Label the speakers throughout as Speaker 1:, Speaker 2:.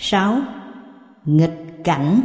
Speaker 1: 6. Nghịch cảnh.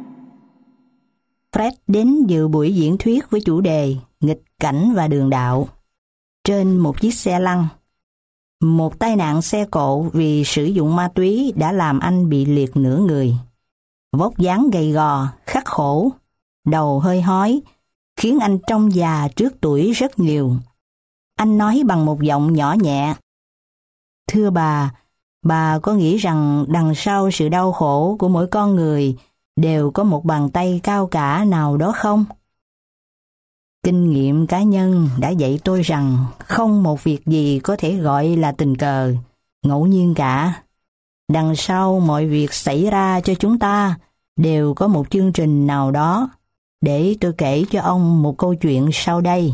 Speaker 1: Fred đến dự buổi diễn thuyết với chủ đề Nghịch cảnh và đường đạo trên một chiếc xe lăn. Một tai nạn xe cộ vì sử dụng ma túy đã làm anh bị liệt nửa người. Vóc dáng gầy gò, khắc khổ, đầu hơi hói, khiến anh trông già trước tuổi rất nhiều. Anh nói bằng một giọng nhỏ nhẹ: "Thưa bà có nghĩ rằng đằng sau sự đau khổ của mỗi con người đều có một bàn tay cao cả nào đó không? Kinh nghiệm cá nhân đã dạy tôi rằng không một việc gì có thể gọi là tình cờ, ngẫu nhiên cả. Đằng sau mọi việc xảy ra cho chúng ta đều có một chương trình nào đó. Để tôi kể cho ông một câu chuyện sau đây.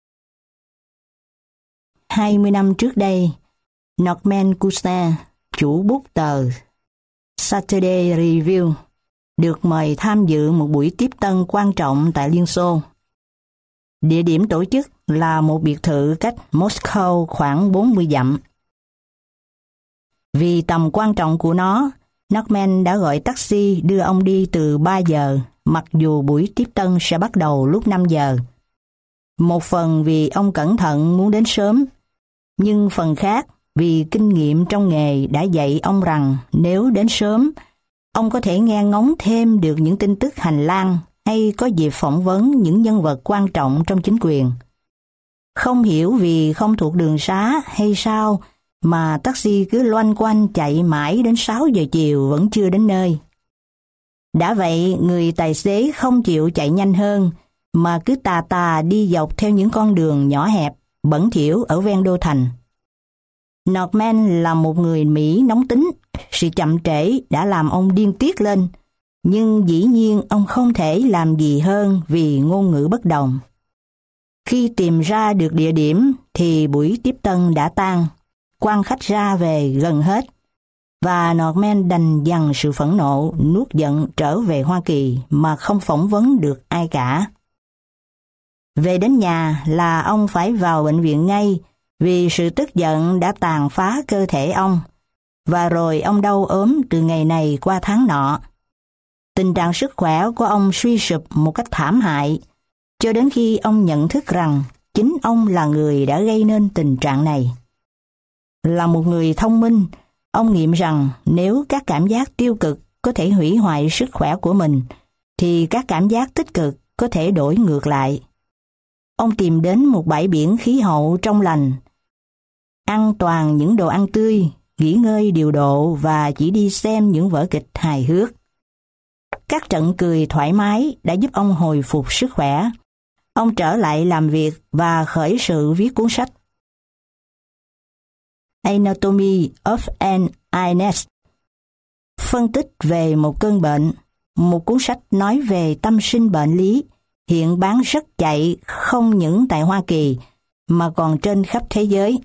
Speaker 1: 20 năm trước đây, Norman Cousin, chủ bút tờ Saturday Review, được mời tham dự một buổi tiếp tân quan trọng tại Liên Xô. Địa điểm tổ chức là một biệt thự cách Moscow khoảng 40 dặm. Vì tầm quan trọng của nó, Norman đã gọi taxi đưa ông đi từ 3 giờ, mặc dù buổi tiếp tân sẽ bắt đầu lúc 5 giờ. Một phần vì ông cẩn thận muốn đến sớm, nhưng phần khác vì kinh nghiệm trong nghề đã dạy ông rằng nếu đến sớm, ông có thể nghe ngóng thêm được những tin tức hành lang hay có dịp phỏng vấn những nhân vật quan trọng trong chính quyền. Không hiểu vì không thuộc đường xá hay sao mà taxi cứ loanh quanh chạy mãi đến 6 giờ chiều vẫn chưa đến nơi. Đã vậy, người tài xế không chịu chạy nhanh hơn mà cứ tà tà đi dọc theo những con đường nhỏ hẹp, bẩn thỉu ở ven đô thành. Norman là một người Mỹ nóng tính, sự chậm trễ đã làm ông điên tiết lên, nhưng dĩ nhiên ông không thể làm gì hơn vì ngôn ngữ bất đồng. Khi tìm ra được địa điểm thì buổi tiếp tân đã tan, quan khách ra về gần hết, và Norman đành dằn sự phẫn nộ, nuốt giận trở về Hoa Kỳ mà không phỏng vấn được ai cả. Về đến nhà là ông phải vào bệnh viện ngay vì sự tức giận đã tàn phá cơ thể ông, và rồi ông đau ốm từ ngày này qua tháng nọ. Tình trạng sức khỏe của ông suy sụp một cách thảm hại, cho đến khi ông nhận thức rằng chính ông là người đã gây nên tình trạng này. Là một người thông minh, ông nghiệm rằng nếu các cảm giác tiêu cực có thể hủy hoại sức khỏe của mình, thì các cảm giác tích cực có thể đổi ngược lại. Ông tìm đến một bãi biển khí hậu trong lành, ăn toàn những đồ ăn tươi, nghỉ ngơi điều độ và chỉ đi xem những vở kịch hài hước. Các trận cười thoải mái đã giúp ông hồi phục sức khỏe. Ông trở lại làm việc và khởi sự viết cuốn sách Anatomy of an Illness, phân tích về một cơn bệnh, một cuốn sách nói về tâm sinh bệnh lý, hiện bán rất chạy không những tại Hoa Kỳ mà còn trên khắp thế giới.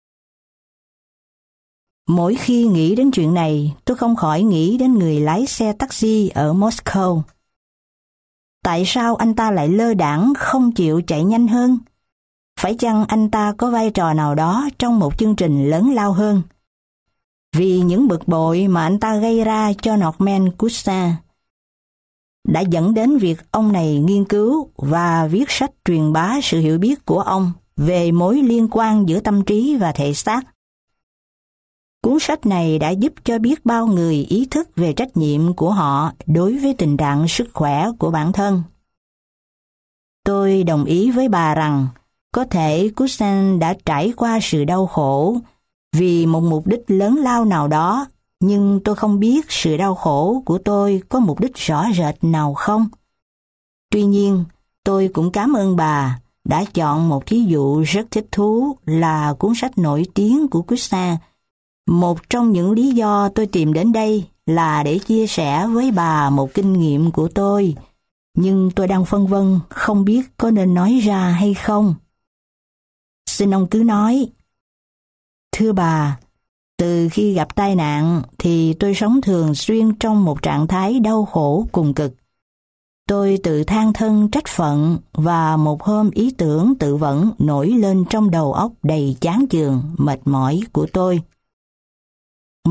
Speaker 1: Mỗi khi nghĩ đến chuyện này, tôi không khỏi nghĩ đến người lái xe taxi ở Moscow. Tại sao anh ta lại lơ đãng không chịu chạy nhanh hơn? Phải chăng anh ta có vai trò nào đó trong một chương trình lớn lao hơn? Vì những bực bội mà anh ta gây ra cho Norman Cousin đã dẫn đến việc ông này nghiên cứu và viết sách truyền bá sự hiểu biết của ông về mối liên quan giữa tâm trí và thể xác. Cuốn sách này đã giúp cho biết bao người ý thức về trách nhiệm của họ đối với tình trạng sức khỏe của bản thân. Tôi đồng ý với bà rằng có thể Cousin đã trải qua sự đau khổ vì một mục đích lớn lao nào đó, nhưng tôi không biết sự đau khổ của tôi có mục đích rõ rệt nào không. Tuy nhiên, tôi cũng cảm ơn bà đã chọn một thí dụ rất thích thú là cuốn sách nổi tiếng của Cousin. Một trong những lý do tôi tìm đến đây là để chia sẻ với bà một kinh nghiệm của tôi, nhưng tôi đang phân vân không biết có nên nói ra hay không. Xin ông cứ nói. Thưa bà, từ khi gặp tai nạn thì tôi sống thường xuyên trong một trạng thái đau khổ cùng cực. Tôi tự than thân trách phận và một hôm ý tưởng tự vẫn nổi lên trong đầu óc đầy chán chường, mệt mỏi của tôi.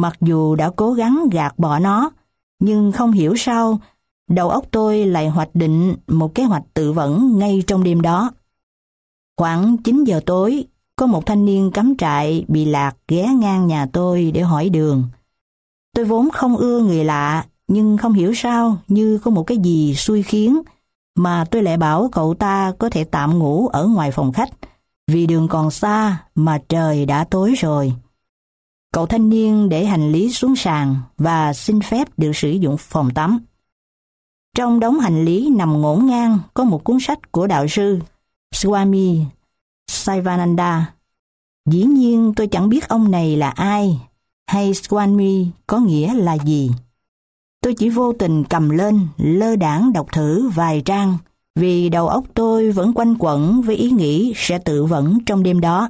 Speaker 1: Mặc dù đã cố gắng gạt bỏ nó, nhưng không hiểu sao, đầu óc tôi lại hoạch định một kế hoạch tự vẫn ngay trong đêm đó. Khoảng 9 giờ tối, có một thanh niên cắm trại bị lạc ghé ngang nhà tôi để hỏi đường. Tôi vốn không ưa người lạ, nhưng không hiểu sao như có một cái gì xui khiến mà tôi lại bảo cậu ta có thể tạm ngủ ở ngoài phòng khách, vì đường còn xa mà trời đã tối rồi. Cậu thanh niên để hành lý xuống sàn và xin phép được sử dụng phòng tắm. Trong đống hành lý nằm ngổn ngang có một cuốn sách của đạo sư Swami Sivananda. Dĩ nhiên tôi chẳng biết ông này là ai, hay Swami có nghĩa là gì. Tôi chỉ vô tình cầm lên, lơ đãng đọc thử vài trang, vì đầu óc tôi vẫn quanh quẩn với ý nghĩ sẽ tự vẫn trong đêm đó.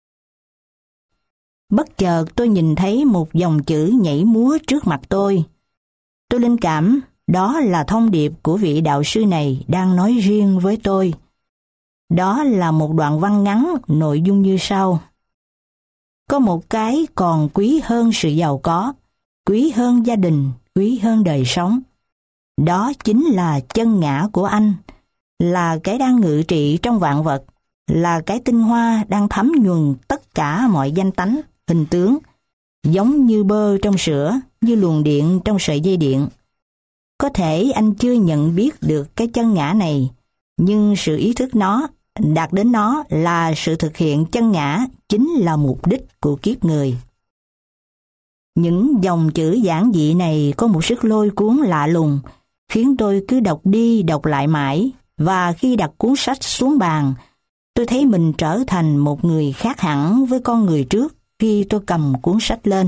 Speaker 1: Bất chợt tôi nhìn thấy một dòng chữ nhảy múa trước mặt tôi. Tôi linh cảm đó là thông điệp của vị đạo sư này đang nói riêng với tôi. Đó là một đoạn văn ngắn, nội dung như sau. Có một cái còn quý hơn sự giàu có, quý hơn gia đình, quý hơn đời sống. Đó chính là chân ngã của anh, là cái đang ngự trị trong vạn vật, là cái tinh hoa đang thấm nhuần tất cả mọi danh tánh, hình tướng, giống như bơ trong sữa, như luồng điện trong sợi dây điện. Có thể anh chưa nhận biết được cái chân ngã này, nhưng sự ý thức nó, đạt đến nó là sự thực hiện chân ngã, chính là mục đích của kiếp người. Những dòng chữ giản dị này có một sức lôi cuốn lạ lùng, khiến tôi cứ đọc đi đọc lại mãi, và khi đặt cuốn sách xuống bàn, tôi thấy mình trở thành một người khác hẳn với con người trước khi tôi cầm cuốn sách lên.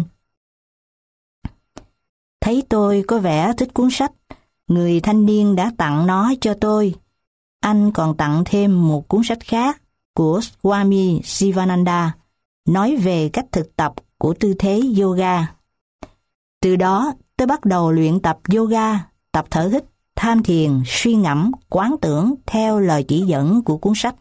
Speaker 1: Thấy tôi có vẻ thích cuốn sách, người thanh niên đã tặng nó cho tôi. Anh còn tặng thêm một cuốn sách khác của Swami Sivananda, nói về cách thực tập của tư thế yoga. Từ đó, tôi bắt đầu luyện tập yoga, tập thở hít, tham thiền, suy ngẫm, quán tưởng theo lời chỉ dẫn của cuốn sách.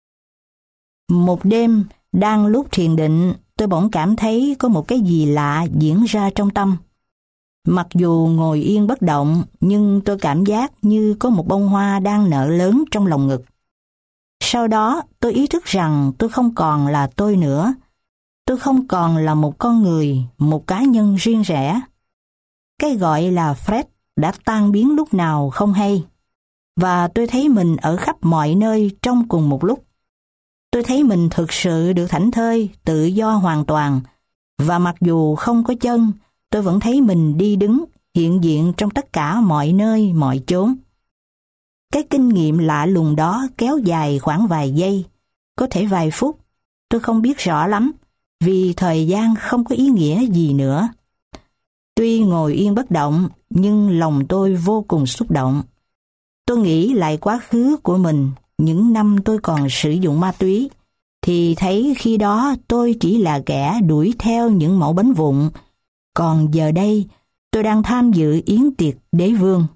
Speaker 1: Một đêm, đang lúc thiền định, tôi bỗng cảm thấy có một cái gì lạ diễn ra trong tâm. Mặc dù ngồi yên bất động, nhưng tôi cảm giác như có một bông hoa đang nở lớn trong lòng ngực. Sau đó, tôi ý thức rằng tôi không còn là tôi nữa. Tôi không còn là một con người, một cá nhân riêng rẽ. Cái gọi là Fred đã tan biến lúc nào không hay. Và tôi thấy mình ở khắp mọi nơi trong cùng một lúc. Tôi thấy mình thực sự được thảnh thơi, tự do hoàn toàn. Và mặc dù không có chân, tôi vẫn thấy mình đi đứng, hiện diện trong tất cả mọi nơi, mọi chốn. Cái kinh nghiệm lạ lùng đó kéo dài khoảng vài giây, có thể vài phút, tôi không biết rõ lắm, vì thời gian không có ý nghĩa gì nữa. Tuy ngồi yên bất động, nhưng lòng tôi vô cùng xúc động. Tôi nghĩ lại quá khứ của mình, những năm tôi còn sử dụng ma túy, thì thấy khi đó tôi chỉ là kẻ đuổi theo những mẩu bánh vụn, còn giờ đây tôi đang tham dự yến tiệc đế vương.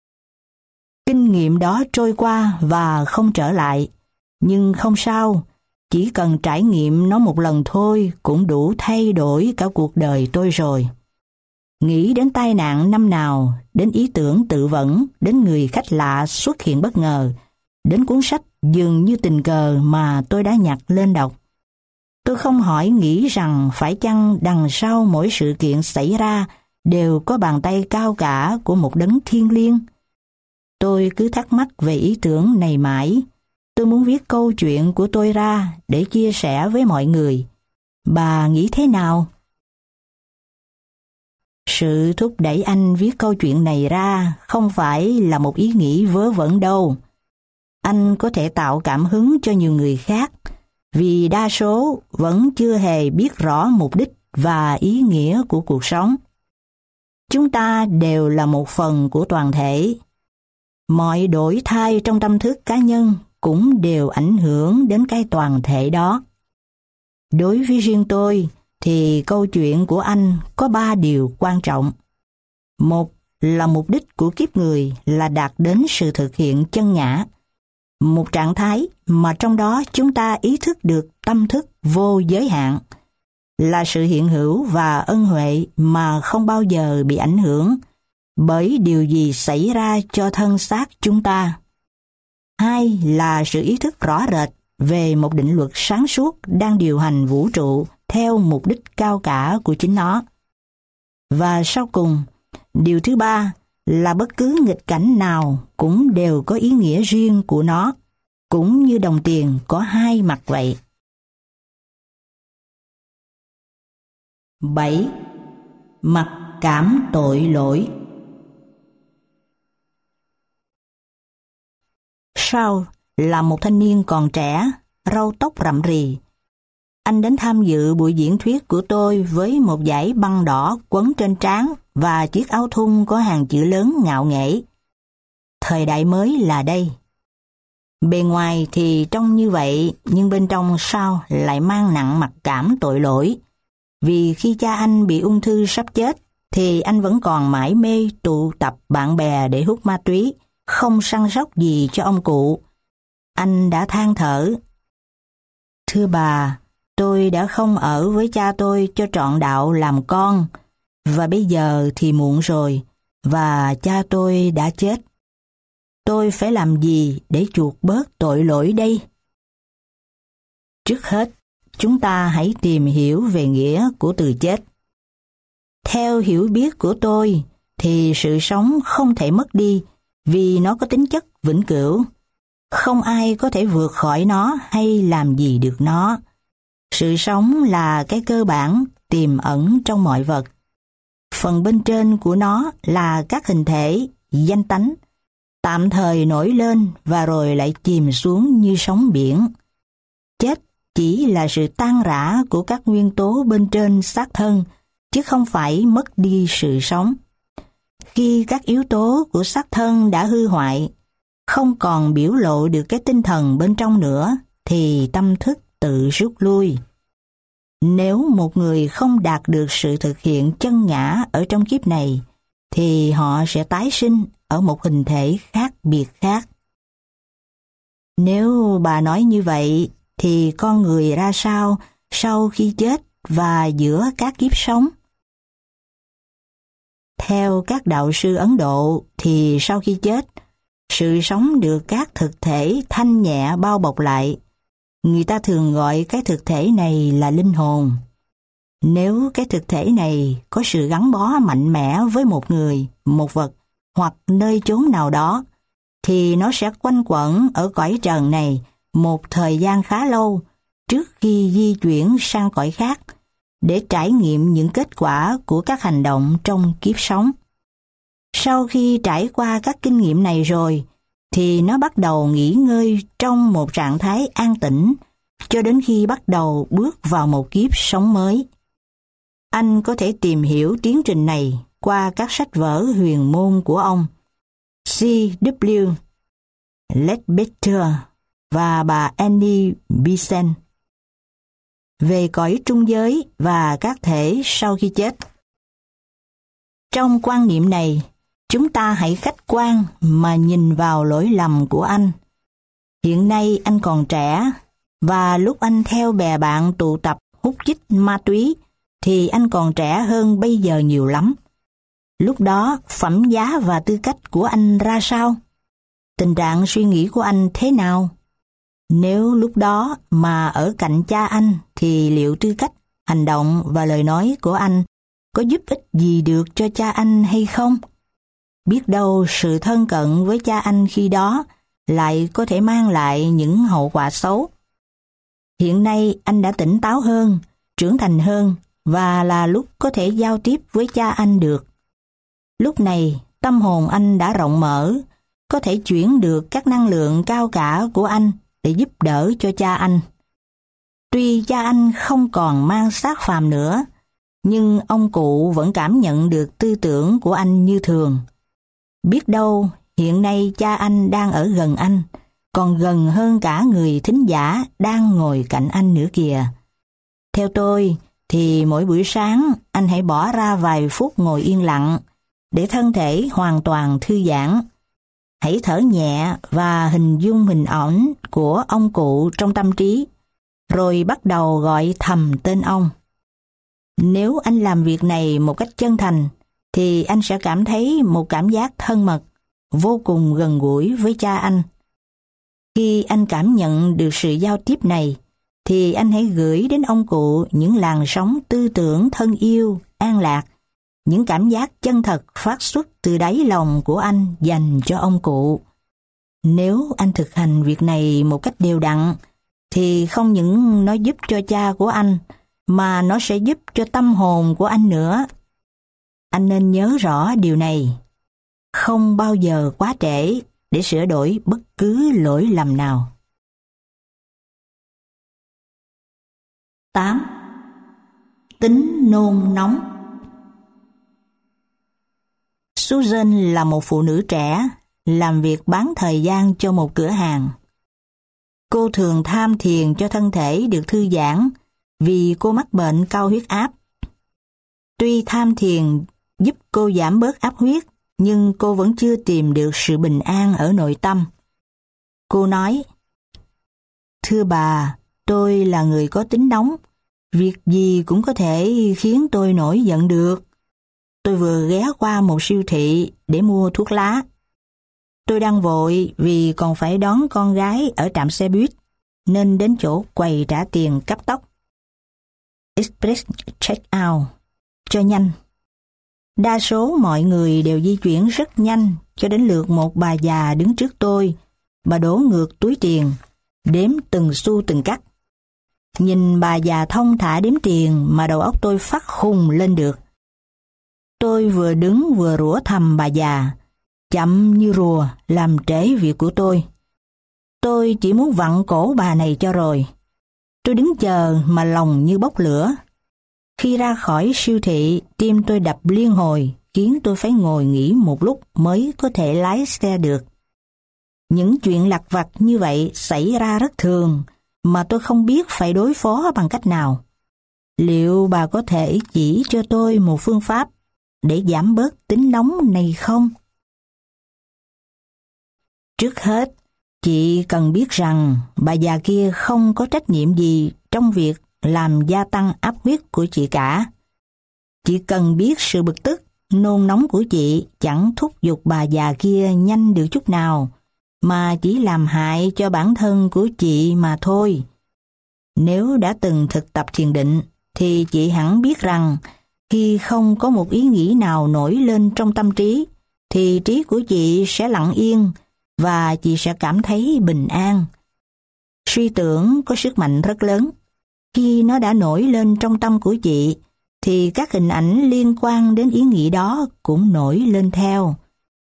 Speaker 1: Kinh nghiệm đó trôi qua và không trở lại, nhưng không sao, chỉ cần trải nghiệm nó một lần thôi cũng đủ thay đổi cả cuộc đời tôi rồi. Nghĩ đến tai nạn năm nào, đến ý tưởng tự vẫn, đến người khách lạ xuất hiện bất ngờ, đến cuốn sách dường như tình cờ mà tôi đã nhặt lên đọc. Tôi không hỏi nghĩ rằng phải chăng đằng sau mỗi sự kiện xảy ra đều có bàn tay cao cả của một đấng thiêng liêng. Tôi cứ thắc mắc về ý tưởng này mãi. Tôi muốn viết câu chuyện của tôi ra để chia sẻ với mọi người. Bà nghĩ thế nào? Sự thúc đẩy anh viết câu chuyện này ra không phải là một ý nghĩ vớ vẩn đâu. Anh có thể tạo cảm hứng cho nhiều người khác, vì đa số vẫn chưa hề biết rõ mục đích và ý nghĩa của cuộc sống. Chúng ta đều là một phần của toàn thể. Mọi đổi thay trong tâm thức cá nhân cũng đều ảnh hưởng đến cái toàn thể đó. Đối với riêng tôi, thì câu chuyện của anh có 3 điều quan trọng. Một là mục đích của kiếp người là đạt đến sự thực hiện chân ngã, một trạng thái mà trong đó chúng ta ý thức được tâm thức vô giới hạn, là sự hiện hữu và ân huệ mà không bao giờ bị ảnh hưởng bởi điều gì xảy ra cho thân xác chúng ta. 2 là sự ý thức rõ rệt về một định luật sáng suốt đang điều hành vũ trụ theo mục đích cao cả của chính nó. Và sau cùng, điều thứ 3 là bất cứ nghịch cảnh nào cũng đều có ý nghĩa riêng của nó, cũng như đồng tiền có 2 mặt vậy. 7. Mặc cảm tội lỗi. Saul là một thanh niên còn trẻ, râu tóc rậm rì. Anh đến tham dự buổi diễn thuyết của tôi với một dải băng đỏ quấn trên trán và chiếc áo thun có hàng chữ lớn ngạo nghễ. Thời đại mới là đây. Bề ngoài thì trông như vậy, nhưng bên trong Saul lại mang nặng mặc cảm tội lỗi. Vì khi cha anh bị ung thư sắp chết, thì anh vẫn còn mải mê tụ tập bạn bè để hút ma túy, không săn sóc gì cho ông cụ. Anh đã than thở: "Thưa bà, tôi đã không ở với cha tôi cho trọn đạo làm con, và bây giờ thì muộn rồi, và cha tôi đã chết. Tôi phải làm gì để chuộc bớt tội lỗi đây?" Trước hết, chúng ta hãy tìm hiểu về nghĩa của từ chết. Theo hiểu biết của tôi, thì sự sống không thể mất đi vì nó có tính chất vĩnh cửu. Không ai có thể vượt khỏi nó hay làm gì được nó. Sự sống là cái cơ bản tiềm ẩn trong mọi vật. Phần bên trên của nó là các hình thể, danh tánh, tạm thời nổi lên và rồi lại chìm xuống như sóng biển. Chết chỉ là sự tan rã của các nguyên tố bên trên xác thân, chứ không phải mất đi sự sống. Khi các yếu tố của xác thân đã hư hoại, không còn biểu lộ được cái tinh thần bên trong nữa, thì tâm thức tự rút lui. Nếu một người không đạt được sự thực hiện chân ngã ở trong kiếp này, thì họ sẽ tái sinh ở một hình thể khác biệt khác. Nếu bà nói như vậy, thì con người ra sao sau khi chết và giữa các kiếp sống? Theo các đạo sư Ấn Độ thì sau khi chết, sự sống được các thực thể thanh nhẹ bao bọc lại. Người ta thường gọi cái thực thể này là linh hồn. Nếu cái thực thể này có sự gắn bó mạnh mẽ với một người, một vật hoặc nơi chốn nào đó, thì nó sẽ quanh quẩn ở cõi trần này một thời gian khá lâu trước khi di chuyển sang cõi khác để trải nghiệm những kết quả của các hành động trong kiếp sống. Sau khi trải qua các kinh nghiệm này rồi, thì nó bắt đầu nghỉ ngơi trong một trạng thái an tĩnh cho đến khi bắt đầu bước vào một kiếp sống mới. Anh có thể tìm hiểu tiến trình này qua các sách vở huyền môn của ông C.W. Ledbetter và bà Annie Besant về cõi trung giới và các thể sau khi chết. Trong quan niệm này, chúng ta hãy khách quan mà nhìn vào lỗi lầm của anh. Hiện nay anh còn trẻ, và lúc anh theo bè bạn tụ tập hút chích ma túy, thì anh còn trẻ hơn bây giờ nhiều lắm. Lúc đó, phẩm giá và tư cách của anh ra sao? Tình trạng suy nghĩ của anh thế nào? Nếu lúc đó mà ở cạnh cha anh, thì liệu tư cách, hành động và lời nói của anh có giúp ích gì được cho cha anh hay không? Biết đâu sự thân cận với cha anh khi đó lại có thể mang lại những hậu quả xấu. Hiện nay anh đã tỉnh táo hơn, trưởng thành hơn, và là lúc có thể giao tiếp với cha anh được. Lúc này, tâm hồn anh đã rộng mở, có thể chuyển được các năng lượng cao cả của anh để giúp đỡ cho cha anh. Tuy cha anh không còn mang xác phàm nữa, nhưng ông cụ vẫn cảm nhận được tư tưởng của anh như thường. Biết đâu, hiện nay cha anh đang ở gần anh, còn gần hơn cả người thính giả đang ngồi cạnh anh nữa kìa. Theo tôi, thì mỗi buổi sáng anh hãy bỏ ra vài phút ngồi yên lặng để thân thể hoàn toàn thư giãn. Hãy thở nhẹ và hình dung hình ảnh của ông cụ trong tâm trí, rồi bắt đầu gọi thầm tên ông. Nếu anh làm việc này một cách chân thành, thì anh sẽ cảm thấy một cảm giác thân mật, vô cùng gần gũi với cha anh. Khi anh cảm nhận được sự giao tiếp này, thì anh hãy gửi đến ông cụ những làn sóng tư tưởng thân yêu, an lạc, những cảm giác chân thật phát xuất từ đáy lòng của anh dành cho ông cụ. Nếu anh thực hành việc này một cách đều đặn, thì không những nó giúp cho cha của anh, mà nó sẽ giúp cho tâm hồn của anh nữa. Anh nên nhớ rõ điều này. Không bao giờ quá trễ để sửa đổi bất cứ lỗi lầm nào. 8. Tính nôn nóng. Susan là một phụ nữ trẻ, làm việc bán thời gian cho một cửa hàng. Cô thường tham thiền cho thân thể được thư giãn vì cô mắc bệnh cao huyết áp. Tuy tham thiền giúp cô giảm bớt áp huyết, nhưng cô vẫn chưa tìm được sự bình an ở nội tâm. Cô nói, thưa bà, tôi là người có tính nóng, việc gì cũng có thể khiến tôi nổi giận được. Tôi vừa ghé qua một siêu thị để mua thuốc lá. Tôi đang vội vì còn phải đón con gái ở trạm xe buýt, nên đến chỗ quầy trả tiền cấp tốc. Express check-out, cho nhanh. Đa số mọi người đều di chuyển rất nhanh cho đến lượt một bà già đứng trước tôi. Bà đổ ngược túi tiền, đếm từng xu từng cắc. Nhìn bà già thong thả đếm tiền mà đầu óc tôi phát khùng lên được. Tôi vừa đứng vừa rủa thầm bà già, chậm như rùa làm trễ việc của tôi. Tôi chỉ muốn vặn cổ bà này cho rồi. Tôi đứng chờ mà lòng như bốc lửa. Khi ra khỏi siêu thị, tim tôi đập liên hồi, khiến tôi phải ngồi nghỉ một lúc mới có thể lái xe được. Những chuyện lặt vặt như vậy xảy ra rất thường, mà tôi không biết phải đối phó bằng cách nào. Liệu bà có thể chỉ cho tôi một phương pháp để giảm bớt tính nóng này không? Trước hết, chị cần biết rằng bà già kia không có trách nhiệm gì trong việc làm gia tăng áp huyết của chị cả. Chị cần biết sự bực tức, nôn nóng của chị chẳng thúc giục bà già kia nhanh được chút nào, mà chỉ làm hại cho bản thân của chị mà thôi. Nếu đã từng thực tập thiền định, thì chị hẳn biết rằng khi không có một ý nghĩ nào nổi lên trong tâm trí, thì trí của chị sẽ lặng yên và chị sẽ cảm thấy bình an. Suy tưởng có sức mạnh rất lớn. Khi nó đã nổi lên trong tâm của chị, thì các hình ảnh liên quan đến ý nghĩ đó cũng nổi lên theo.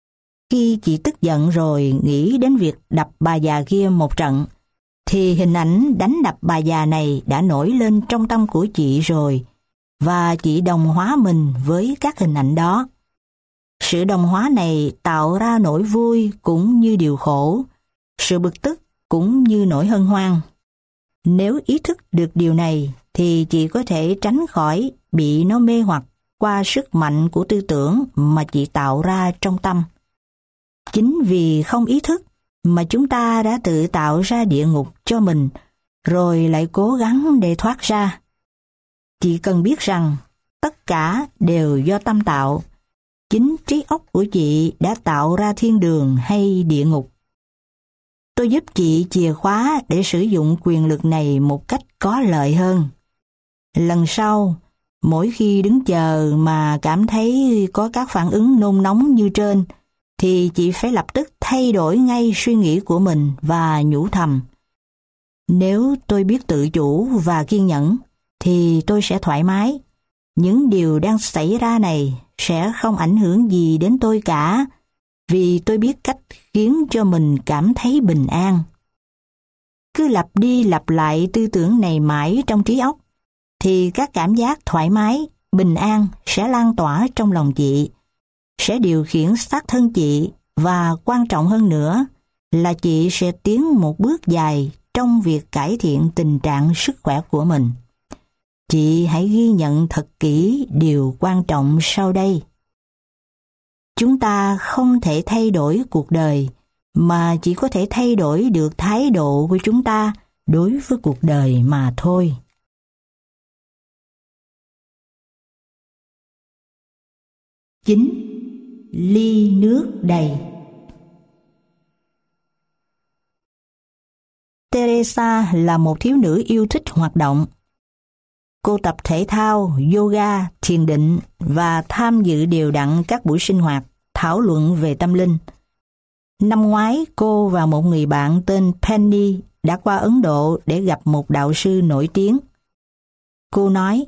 Speaker 1: Khi chị tức giận rồi nghĩ đến việc đập bà già kia một trận, thì hình ảnh đánh đập bà già này đã nổi lên trong tâm của chị rồi, và chị đồng hóa mình với các hình ảnh đó. Sự đồng hóa này tạo ra nỗi vui cũng như điều khổ, sự bực tức cũng như nỗi hân hoan. Nếu ý thức được điều này, thì chị có thể tránh khỏi bị nó mê hoặc qua sức mạnh của tư tưởng mà chị tạo ra trong tâm. Chính vì không ý thức mà chúng ta đã tự tạo ra địa ngục cho mình, rồi lại cố gắng để thoát ra. Chị cần biết rằng tất cả đều do tâm tạo. Chính trí óc của chị đã tạo ra thiên đường hay địa ngục. Tôi giúp chị chìa khóa để sử dụng quyền lực này một cách có lợi hơn. Lần sau, mỗi khi đứng chờ mà cảm thấy có các phản ứng nôn nóng như trên, thì chị phải lập tức thay đổi ngay suy nghĩ của mình và nhủ thầm. Nếu tôi biết tự chủ và kiên nhẫn, thì tôi sẽ thoải mái. Những điều đang xảy ra này sẽ không ảnh hưởng gì đến tôi cả, vì tôi biết cách khiến cho mình cảm thấy bình an. Cứ lặp đi lặp lại tư tưởng này mãi trong trí óc, thì các cảm giác thoải mái, bình an sẽ lan tỏa trong lòng chị, sẽ điều khiển xác thân chị, và quan trọng hơn nữa là chị sẽ tiến một bước dài trong việc cải thiện tình trạng sức khỏe của mình. Chị hãy ghi nhận thật kỹ điều quan trọng sau đây. Chúng ta không thể thay đổi cuộc đời, mà chỉ có thể thay đổi được thái độ của chúng ta đối với cuộc đời mà thôi. 9. Ly nước đầy. Teresa là một thiếu nữ yêu thích hoạt động. Cô tập thể thao, yoga, thiền định và tham dự đều đặn các buổi sinh hoạt, thảo luận về tâm linh. Năm ngoái, cô và một người bạn tên Penny đã qua Ấn Độ để gặp một đạo sư nổi tiếng. Cô nói,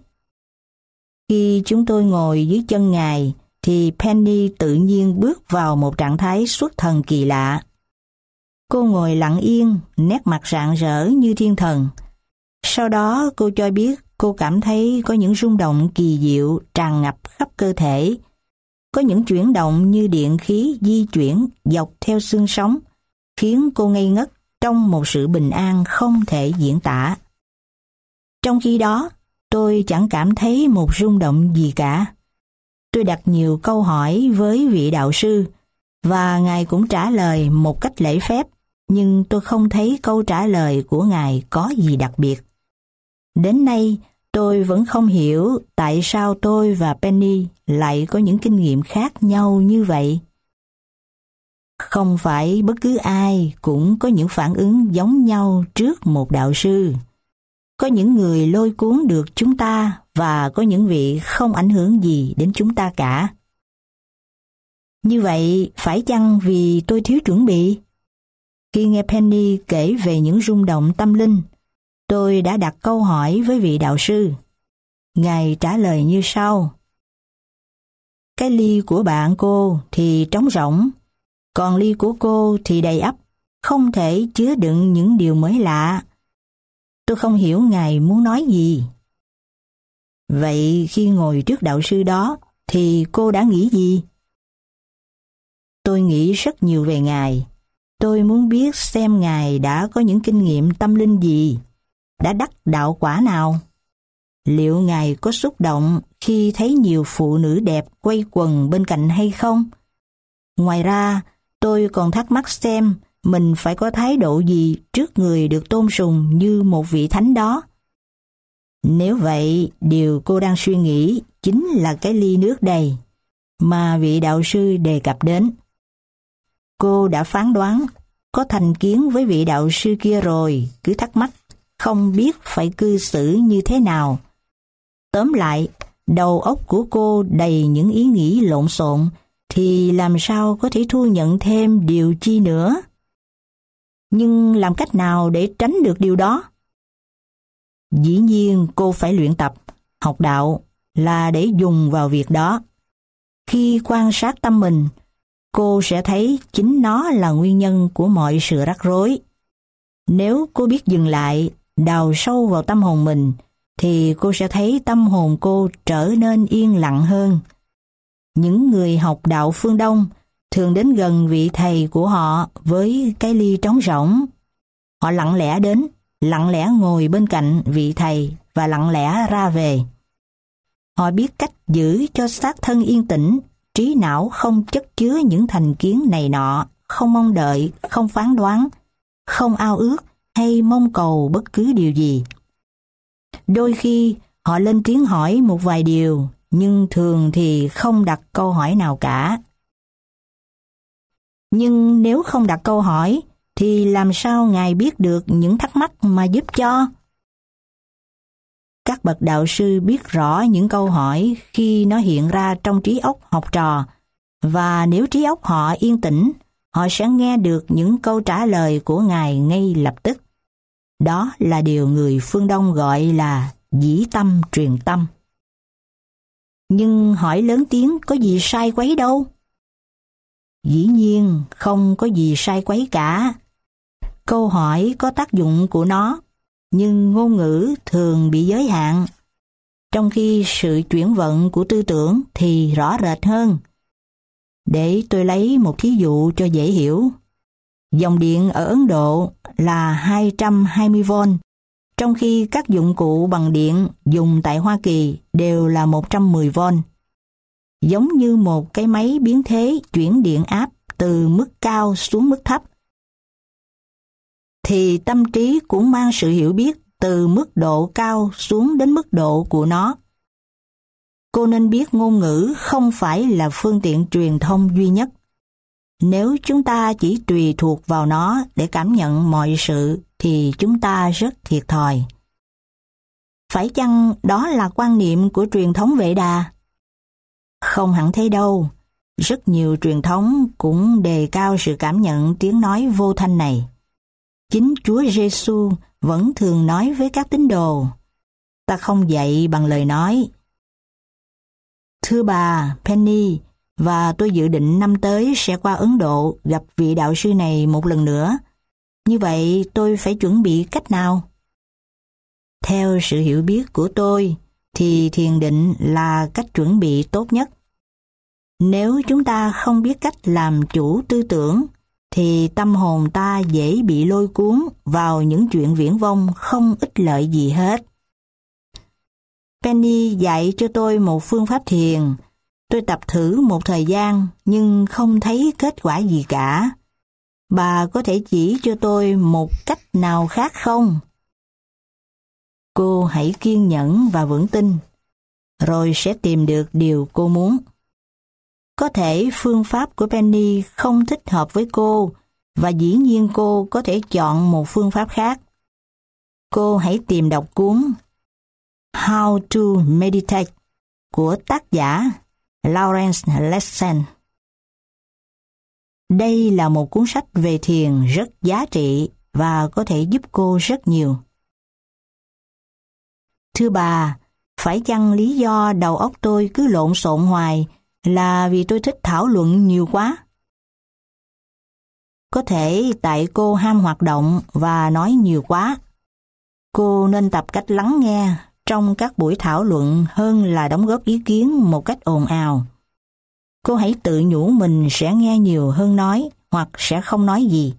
Speaker 1: khi chúng tôi ngồi dưới chân Ngài, thì Penny tự nhiên bước vào một trạng thái xuất thần kỳ lạ. Cô ngồi lặng yên, nét mặt rạng rỡ như thiên thần. Sau đó cô cho biết cô cảm thấy có những rung động kỳ diệu tràn ngập khắp cơ thể. Có những chuyển động như điện khí di chuyển dọc theo xương sống, khiến cô ngây ngất trong một sự bình an không thể diễn tả. Trong khi đó, tôi chẳng cảm thấy một rung động gì cả. Tôi đặt nhiều câu hỏi với vị đạo sư, và Ngài cũng trả lời một cách lễ phép, nhưng tôi không thấy câu trả lời của Ngài có gì đặc biệt. Đến nay, tôi vẫn không hiểu tại sao tôi và Penny lại có những kinh nghiệm khác nhau như vậy. Không phải bất cứ ai cũng có những phản ứng giống nhau trước một đạo sư. Có những người lôi cuốn được chúng ta và có những vị không ảnh hưởng gì đến chúng ta cả. Như vậy, phải chăng vì tôi thiếu chuẩn bị? Khi nghe Penny kể về những rung động tâm linh, tôi đã đặt câu hỏi với vị đạo sư. Ngài trả lời như sau. Cái ly của bạn cô thì trống rỗng, còn ly của cô thì đầy ắp, không thể chứa đựng những điều mới lạ. Tôi không hiểu Ngài muốn nói gì. Vậy khi ngồi trước đạo sư đó, thì cô đã nghĩ gì? Tôi nghĩ rất nhiều về Ngài. Tôi muốn biết xem Ngài đã có những kinh nghiệm tâm linh gì, đã đắc đạo quả nào. Liệu Ngài có xúc động khi thấy nhiều phụ nữ đẹp quay quần bên cạnh hay không? Ngoài ra, tôi còn thắc mắc xem mình phải có thái độ gì trước người được tôn sùng như một vị thánh đó. Nếu vậy, điều cô đang suy nghĩ chính là cái ly nước đầy mà vị đạo sư đề cập đến. Cô đã phán đoán, có thành kiến với vị đạo sư kia rồi, cứ thắc mắc, không biết phải cư xử như thế nào. Tóm lại, đầu óc của cô đầy những ý nghĩ lộn xộn, thì làm sao có thể thu nhận thêm điều chi nữa? Nhưng làm cách nào để tránh được điều đó? Dĩ nhiên cô phải luyện tập, học đạo là để dùng vào việc đó. Khi quan sát tâm mình, cô sẽ thấy chính nó là nguyên nhân của mọi sự rắc rối. Nếu cô biết dừng lại, đào sâu vào tâm hồn mình, thì cô sẽ thấy tâm hồn cô trở nên yên lặng hơn. Những người học đạo phương Đông thường đến gần vị thầy của họ với cái ly trống rỗng. Họ lặng lẽ đến, lặng lẽ ngồi bên cạnh vị thầy và lặng lẽ ra về. Họ biết cách giữ cho xác thân yên tĩnh, trí não không chất chứa những thành kiến này nọ, không mong đợi, không phán đoán, không ao ước hay mong cầu bất cứ điều gì. Đôi khi họ lên tiếng hỏi một vài điều, nhưng thường thì không đặt câu hỏi nào cả. Nhưng nếu không đặt câu hỏi, thì làm sao Ngài biết được những thắc mắc mà giúp cho? Các bậc đạo sư biết rõ những câu hỏi khi nó hiện ra trong trí óc học trò, và nếu trí óc họ yên tĩnh, họ sẽ nghe được những câu trả lời của Ngài ngay lập tức. Đó là điều người phương Đông gọi là dĩ tâm truyền tâm. Nhưng hỏi lớn tiếng có gì sai quấy đâu? Dĩ nhiên không có gì sai quấy cả. Câu hỏi có tác dụng của nó, nhưng ngôn ngữ thường bị giới hạn, trong khi sự chuyển vận của tư tưởng thì rõ rệt hơn. Để tôi lấy một thí dụ cho dễ hiểu. Dòng điện ở Ấn Độ là 220V, trong khi các dụng cụ bằng điện dùng tại Hoa Kỳ đều là 110V. Giống như một cái máy biến thế chuyển điện áp từ mức cao xuống mức thấp, thì tâm trí cũng mang sự hiểu biết từ mức độ cao xuống đến mức độ của nó. Cô nên biết ngôn ngữ không phải là phương tiện truyền thông duy nhất. Nếu chúng ta chỉ tùy thuộc vào nó để cảm nhận mọi sự thì chúng ta rất thiệt thòi. Phải chăng đó là quan niệm của truyền thống Vệ Đà? Không hẳn thế đâu. Rất nhiều truyền thống cũng đề cao sự cảm nhận tiếng nói vô thanh này. Chính Chúa Giêsu vẫn thường nói với các tín đồ: ta không dạy bằng lời nói. Thưa bà Penny, và tôi dự định năm tới sẽ qua Ấn Độ gặp vị đạo sư này một lần nữa. Như vậy tôi phải chuẩn bị cách nào? Theo sự hiểu biết của tôi, thì thiền định là cách chuẩn bị tốt nhất. Nếu chúng ta không biết cách làm chủ tư tưởng, thì tâm hồn ta dễ bị lôi cuốn vào những chuyện viển vông không ích lợi gì hết. Penny dạy cho tôi một phương pháp thiền. Tôi tập thử một thời gian nhưng không thấy kết quả gì cả. Bà có thể chỉ cho tôi một cách nào khác không? Cô hãy kiên nhẫn và vững tin, rồi sẽ tìm được điều cô muốn. Có thể phương pháp của Penny không thích hợp với cô, và dĩ nhiên cô có thể chọn một phương pháp khác. Cô hãy tìm đọc cuốn How to Meditate của tác giả Lawrence Lessig. Đây là một cuốn sách về thiền rất giá trị và có thể giúp cô rất nhiều. Thưa bà, phải chăng lý do đầu óc tôi cứ lộn xộn hoài là vì tôi thích thảo luận nhiều quá? Có thể tại cô ham hoạt động và nói nhiều quá. Cô nên tập cách lắng nghe trong các buổi thảo luận hơn là đóng góp ý kiến một cách ồn ào. Cô hãy tự nhủ mình sẽ nghe nhiều hơn nói, hoặc sẽ không nói gì.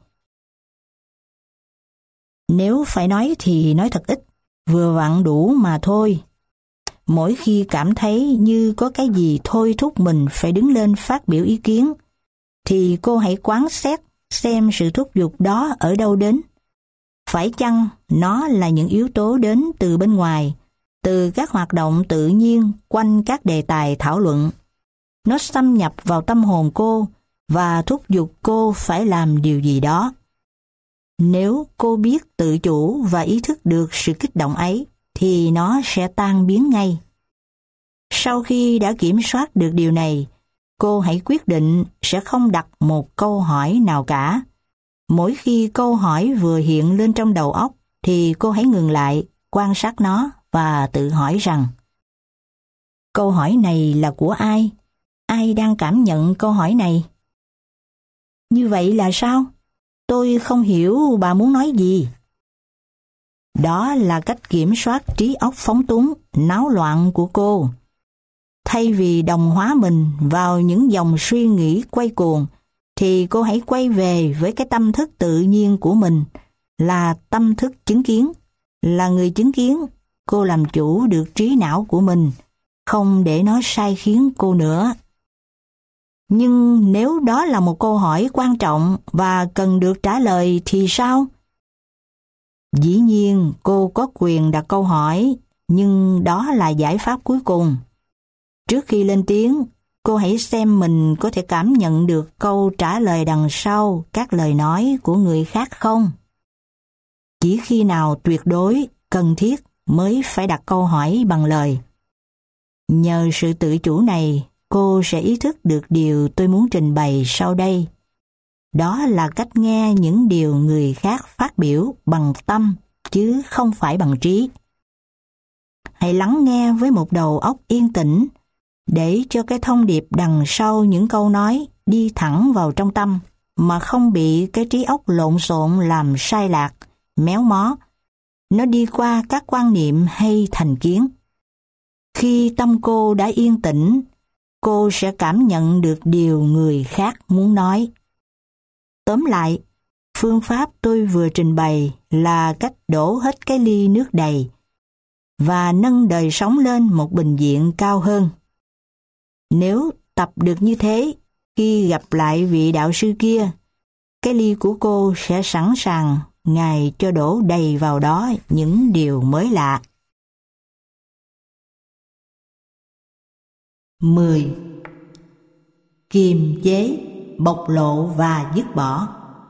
Speaker 1: Nếu phải nói thì nói thật ít, vừa vặn đủ mà thôi. Mỗi khi cảm thấy như có cái gì thôi thúc mình phải đứng lên phát biểu ý kiến, thì cô hãy quán xét xem sự thúc giục đó ở đâu đến. Phải chăng nó là những yếu tố đến từ bên ngoài, từ các hoạt động tự nhiên quanh các đề tài thảo luận. Nó xâm nhập vào tâm hồn cô và thúc giục cô phải làm điều gì đó. Nếu cô biết tự chủ và ý thức được sự kích động ấy, thì nó sẽ tan biến ngay. Sau khi đã kiểm soát được điều này, cô hãy quyết định sẽ không đặt một câu hỏi nào cả. Mỗi khi câu hỏi vừa hiện lên trong đầu óc, thì cô hãy ngừng lại, quan sát nó và tự hỏi rằng: câu hỏi này là của ai? Ai đang cảm nhận câu hỏi này? Như vậy là sao? Tôi không hiểu bà muốn nói gì. Đó là cách kiểm soát trí óc phóng túng, náo loạn của cô. Thay vì đồng hóa mình vào những dòng suy nghĩ quay cuồng, thì cô hãy quay về với cái tâm thức tự nhiên của mình, là tâm thức chứng kiến. Là người chứng kiến, cô làm chủ được trí não của mình, không để nó sai khiến cô nữa. Nhưng nếu đó là một câu hỏi quan trọng và cần được trả lời thì sao? Dĩ nhiên cô có quyền đặt câu hỏi, nhưng đó là giải pháp cuối cùng. Trước khi lên tiếng, cô hãy xem mình có thể cảm nhận được câu trả lời đằng sau các lời nói của người khác không. Chỉ khi nào tuyệt đối, cần thiết mới phải đặt câu hỏi bằng lời. Nhờ sự tự chủ này, cô sẽ ý thức được điều tôi muốn trình bày sau đây. Đó là cách nghe những điều người khác phát biểu bằng tâm, chứ không phải bằng trí. Hãy lắng nghe với một đầu óc yên tĩnh, để cho cái thông điệp đằng sau những câu nói đi thẳng vào trong tâm, mà không bị cái trí óc lộn xộn làm sai lạc, méo mó. Nó đi qua các quan niệm hay thành kiến. Khi tâm cô đã yên tĩnh, cô sẽ cảm nhận được điều người khác muốn nói. Tóm lại, phương pháp tôi vừa trình bày là cách đổ hết cái ly nước đầy và nâng đời sống lên một bình diện cao hơn. Nếu tập được như thế, khi gặp lại vị đạo sư kia, cái ly của cô sẽ sẵn sàng Ngài cho đổ đầy vào đó những điều mới lạ. 10. Kiềm chế, bộc lộ và dứt bỏ.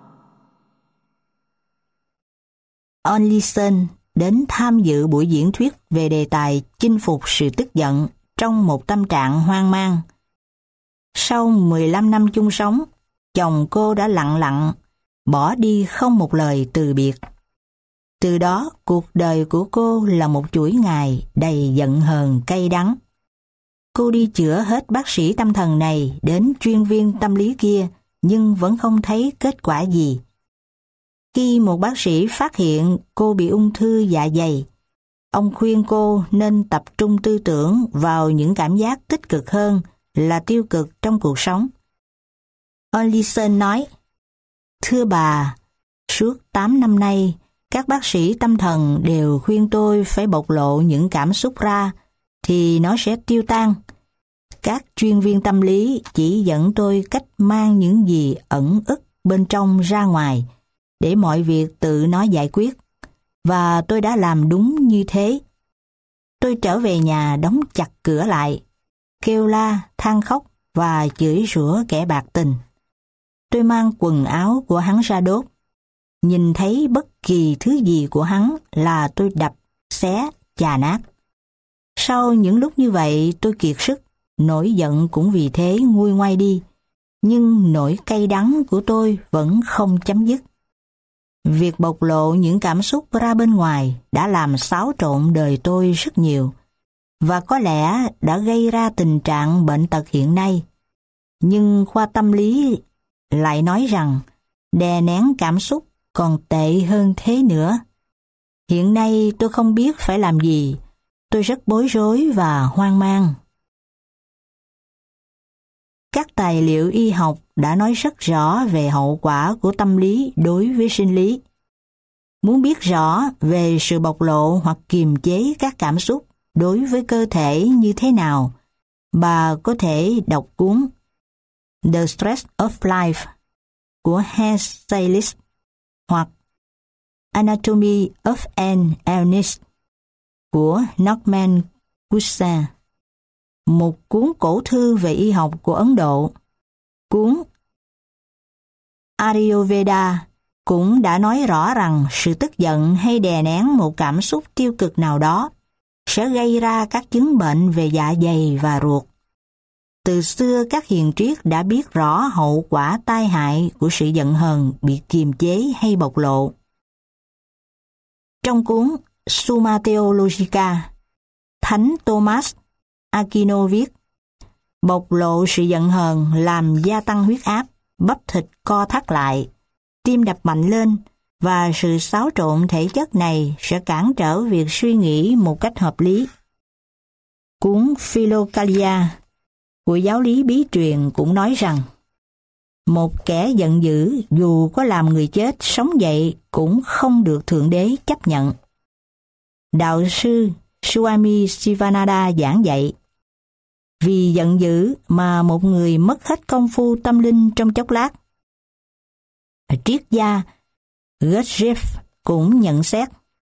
Speaker 1: Onlyson đến tham dự buổi diễn thuyết về đề tài chinh phục sự tức giận trong một tâm trạng hoang mang. Sau 15 năm chung sống, chồng cô đã lặng lặng, bỏ đi không một lời từ biệt. Từ đó, cuộc đời của cô là một chuỗi ngày đầy giận hờn cay đắng. Cô đi chữa hết bác sĩ tâm thần này đến chuyên viên tâm lý kia, nhưng vẫn không thấy kết quả gì. Khi một bác sĩ phát hiện cô bị ung thư dạ dày, ông khuyên cô nên tập trung tư tưởng vào những cảm giác tích cực hơn là tiêu cực trong cuộc sống. Onlyson nói, thưa bà, suốt 8 năm nay, các bác sĩ tâm thần đều khuyên tôi phải bộc lộ những cảm xúc ra, thì nó sẽ tiêu tan. Các chuyên viên tâm lý chỉ dẫn tôi cách mang những gì ẩn ức bên trong ra ngoài, để mọi việc tự nó giải quyết. Và tôi đã làm đúng như thế. Tôi trở về nhà đóng chặt cửa lại, kêu la, than khóc và chửi rủa kẻ bạc tình. Tôi mang quần áo của hắn ra đốt. Nhìn thấy bất kỳ thứ gì của hắn là tôi đập, xé, chà nát. Sau những lúc như vậy tôi kiệt sức, nổi giận cũng vì thế nguôi ngoai đi. Nhưng nỗi cay đắng của tôi vẫn không chấm dứt. Việc bộc lộ những cảm xúc ra bên ngoài đã làm xáo trộn đời tôi rất nhiều, và có lẽ đã gây ra tình trạng bệnh tật hiện nay. Nhưng khoa tâm lý lại nói rằng đè nén cảm xúc còn tệ hơn thế nữa. Hiện nay tôi không biết phải làm gì, tôi rất bối rối và hoang mang. Các tài liệu y học đã nói rất rõ về hậu quả của tâm lý đối với sinh lý. Muốn biết rõ về sự bộc lộ hoặc kiềm chế các cảm xúc đối với cơ thể như thế nào, bà có thể đọc cuốn The Stress of Life của Hans Selye hoặc Anatomy of an Illness của Norman Gusa, một cuốn cổ thư về y học của Ấn Độ. Cuốn Ayurveda cũng đã nói rõ rằng sự tức giận hay đè nén một cảm xúc tiêu cực nào đó sẽ gây ra các chứng bệnh về dạ dày và ruột. Từ xưa các hiền triết đã biết rõ hậu quả tai hại của sự giận hờn bị kiềm chế hay bộc lộ. Trong cuốn Summa Theologica, Thánh Thomas Aquino viết, bộc lộ sự giận hờn làm gia tăng huyết áp, bắp thịt co thắt lại, tim đập mạnh lên, và sự xáo trộn thể chất này sẽ cản trở việc suy nghĩ một cách hợp lý. Cuốn Philokalia của giáo lý bí truyền cũng nói rằng, một kẻ giận dữ dù có làm người chết sống dậy cũng không được Thượng Đế chấp nhận. Đạo sư Swami Sivananda giảng dạy, vì giận dữ mà một người mất hết công phu tâm linh trong chốc lát. Triết gia Gurdjieff cũng nhận xét,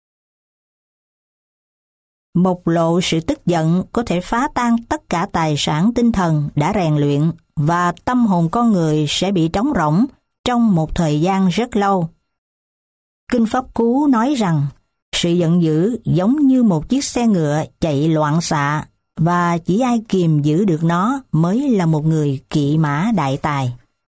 Speaker 1: bộc lộ sự tức giận có thể phá tan tất cả tài sản tinh thần đã rèn luyện, và tâm hồn con người sẽ bị trống rỗng trong một thời gian rất lâu. Kinh Pháp Cú nói rằng, sự giận dữ giống như một chiếc xe ngựa chạy loạn xạ, và chỉ ai kiềm giữ được nó mới là một người kỵ mã đại tài.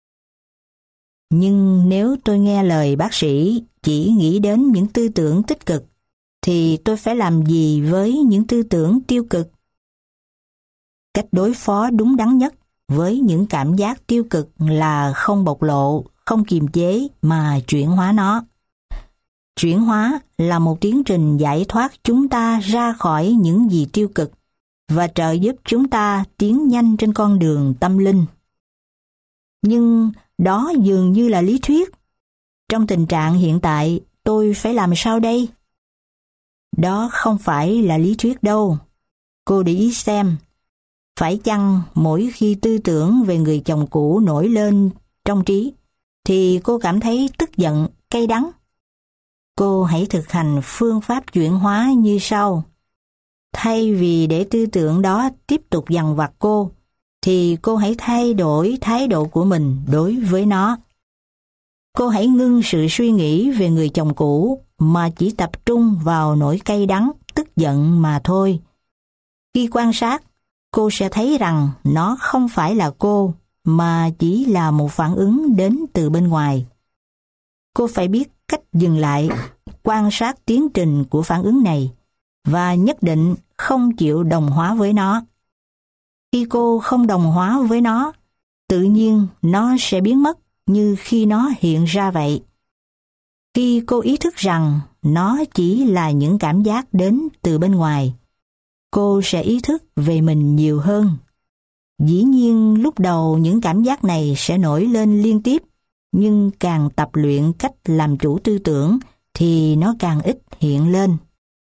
Speaker 1: Nhưng nếu tôi nghe lời bác sĩ chỉ nghĩ đến những tư tưởng tích cực, thì tôi phải làm gì với những tư tưởng tiêu cực? Cách đối phó đúng đắn nhất với những cảm giác tiêu cực là không bộc lộ, không kiềm chế mà chuyển hóa nó. Chuyển hóa là một tiến trình giải thoát chúng ta ra khỏi những gì tiêu cực và trợ giúp chúng ta tiến nhanh trên con đường tâm linh. Nhưng đó dường như là lý thuyết. Trong tình trạng hiện tại, tôi phải làm sao đây? Đó không phải là lý thuyết đâu. Cô để ý xem, phải chăng mỗi khi tư tưởng về người chồng cũ nổi lên trong trí, thì cô cảm thấy tức giận, cay đắng? Cô hãy thực hành phương pháp chuyển hóa như sau. Thay vì để tư tưởng đó tiếp tục dằn vặt cô, thì cô hãy thay đổi thái độ của mình đối với nó. Cô hãy ngưng sự suy nghĩ về người chồng cũ mà chỉ tập trung vào nỗi cay đắng, tức giận mà thôi. Khi quan sát, cô sẽ thấy rằng nó không phải là cô, mà chỉ là một phản ứng đến từ bên ngoài. Cô phải biết cách dừng lại, quan sát tiến trình của phản ứng này, và nhất định không chịu đồng hóa với nó. Khi cô không đồng hóa với nó, tự nhiên nó sẽ biến mất như khi nó hiện ra vậy. Khi cô ý thức rằng nó chỉ là những cảm giác đến từ bên ngoài, cô sẽ ý thức về mình nhiều hơn. Dĩ nhiên lúc đầu những cảm giác này sẽ nổi lên liên tiếp, nhưng càng tập luyện cách làm chủ tư tưởng thì nó càng ít hiện lên.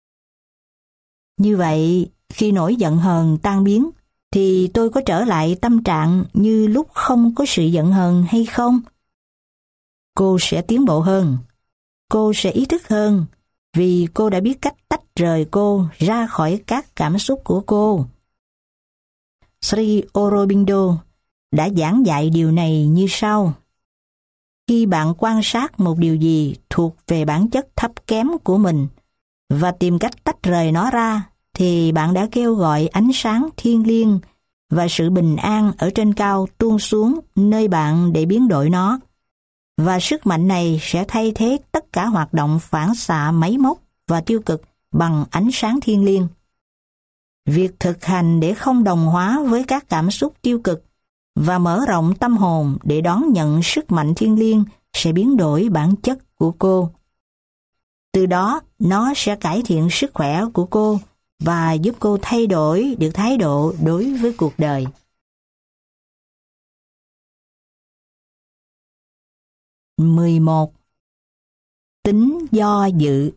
Speaker 1: Như vậy, khi nỗi giận hờn tan biến, thì tôi có trở lại tâm trạng như lúc không có sự giận hờn hay không? Cô sẽ tiến bộ hơn. Cô sẽ ý thức hơn, vì cô đã biết cách tách rời cô ra khỏi các cảm xúc của cô. Sri Aurobindo đã giảng dạy điều này như sau. Khi bạn quan sát một điều gì thuộc về bản chất thấp kém của mình và tìm cách tách rời nó ra, thì bạn đã kêu gọi ánh sáng thiêng liêng và sự bình an ở trên cao tuôn xuống nơi bạn để biến đổi nó. Và sức mạnh này sẽ thay thế tất cả hoạt động phản xạ máy móc và tiêu cực bằng ánh sáng thiêng liêng. Việc thực hành để không đồng hóa với các cảm xúc tiêu cực và mở rộng tâm hồn để đón nhận sức mạnh thiêng liêng sẽ biến đổi bản chất của cô. Từ đó, nó sẽ cải thiện sức khỏe của cô và giúp cô thay đổi được thái độ đối với cuộc đời. Mười một. Tính do dự.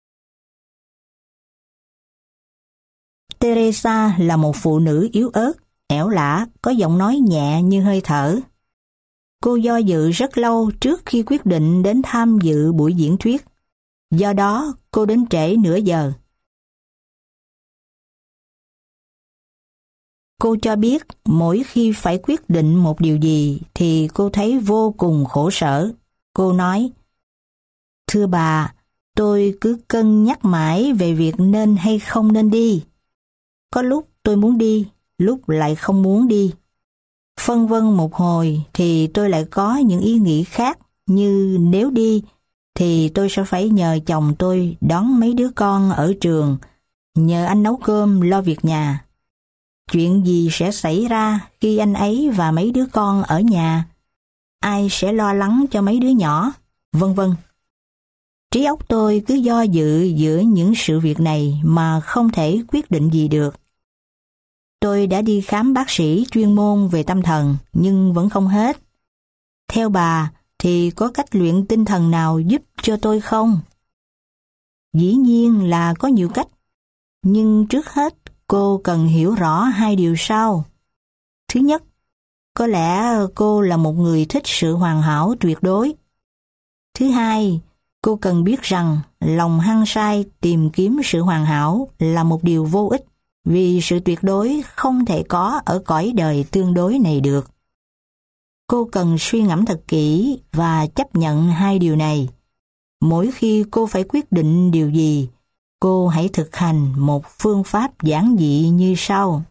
Speaker 1: Teresa là một phụ nữ yếu ớt, ẻo lả, có giọng nói nhẹ như hơi thở. Cô do dự rất lâu trước khi quyết định đến tham dự buổi diễn thuyết. Do đó, cô đến trễ nửa giờ. Cô cho biết mỗi khi phải quyết định một điều gì thì cô thấy vô cùng khổ sở. Cô nói, thưa bà, tôi cứ cân nhắc mãi về việc nên hay không nên đi. Có lúc tôi muốn đi, lúc lại không muốn đi. Phân vân một hồi thì tôi lại có những ý nghĩ khác, như nếu đi thì tôi sẽ phải nhờ chồng tôi đón mấy đứa con ở trường, nhờ anh nấu cơm lo việc nhà. Chuyện gì sẽ xảy ra khi anh ấy và mấy đứa con ở nhà? Ai sẽ lo lắng cho mấy đứa nhỏ? Vân vân. Trí óc tôi cứ do dự giữa những sự việc này mà không thể quyết định gì được. Tôi đã đi khám bác sĩ chuyên môn về tâm thần nhưng vẫn không hết. Theo bà thì có cách luyện tinh thần nào giúp cho tôi không? Dĩ nhiên là có nhiều cách, nhưng trước hết cô cần hiểu rõ hai điều sau. Thứ nhất, có lẽ cô là một người thích sự hoàn hảo tuyệt đối. Thứ hai, cô cần biết rằng lòng hăng say tìm kiếm sự hoàn hảo là một điều vô ích, vì sự tuyệt đối không thể có ở cõi đời tương đối này được. Cô cần suy ngẫm thật kỹ và chấp nhận hai điều này. Mỗi khi cô phải quyết định điều gì, cô hãy thực hành một phương pháp giản dị như sau.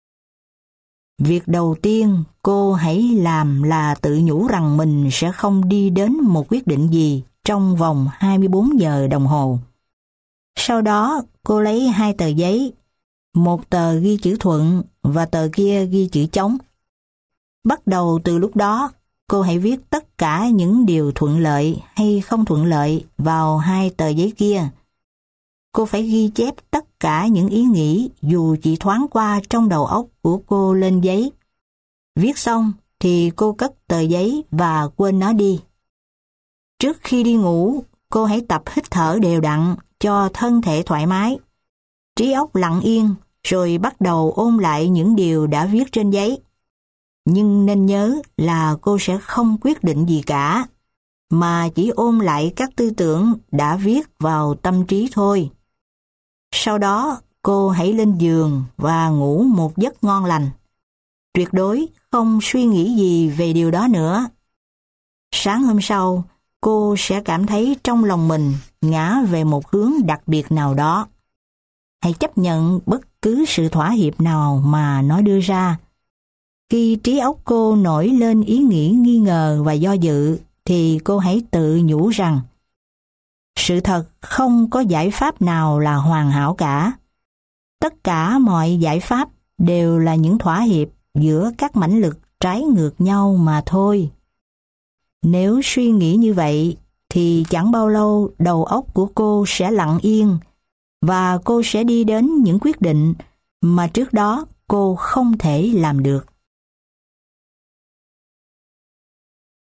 Speaker 1: Việc đầu tiên cô hãy làm là tự nhủ rằng mình sẽ không đi đến một quyết định gì trong vòng 24 giờ đồng hồ. Sau đó cô lấy hai tờ giấy, một tờ ghi chữ thuận và tờ kia ghi chữ chống. Bắt đầu từ lúc đó, cô hãy viết tất cả những điều thuận lợi hay không thuận lợi vào hai tờ giấy kia. Cô phải ghi chép tất cả những ý nghĩ dù chỉ thoáng qua trong đầu óc của cô lên giấy. Viết xong thì cô cất tờ giấy và quên nó đi. Trước khi đi ngủ, cô hãy tập hít thở đều đặn cho thân thể thoải mái. Trí óc lặng yên rồi bắt đầu ôn lại những điều đã viết trên giấy. Nhưng nên nhớ là cô sẽ không quyết định gì cả, mà chỉ ôn lại các tư tưởng đã viết vào tâm trí thôi. Sau đó, cô hãy lên giường và ngủ một giấc ngon lành. Tuyệt đối không suy nghĩ gì về điều đó nữa. Sáng hôm sau, cô sẽ cảm thấy trong lòng mình ngã về một hướng đặc biệt nào đó. Hãy chấp nhận bất cứ sự thỏa hiệp nào mà nó đưa ra. Khi trí óc cô nổi lên ý nghĩ nghi ngờ và do dự, thì cô hãy tự nhủ rằng sự thật không có giải pháp nào là hoàn hảo cả. Tất cả mọi giải pháp đều là những thỏa hiệp giữa các mãnh lực trái ngược nhau mà thôi. Nếu suy nghĩ như vậy, thì chẳng bao lâu đầu óc của cô sẽ lặng yên và cô sẽ đi đến những quyết định mà trước đó cô không thể làm được.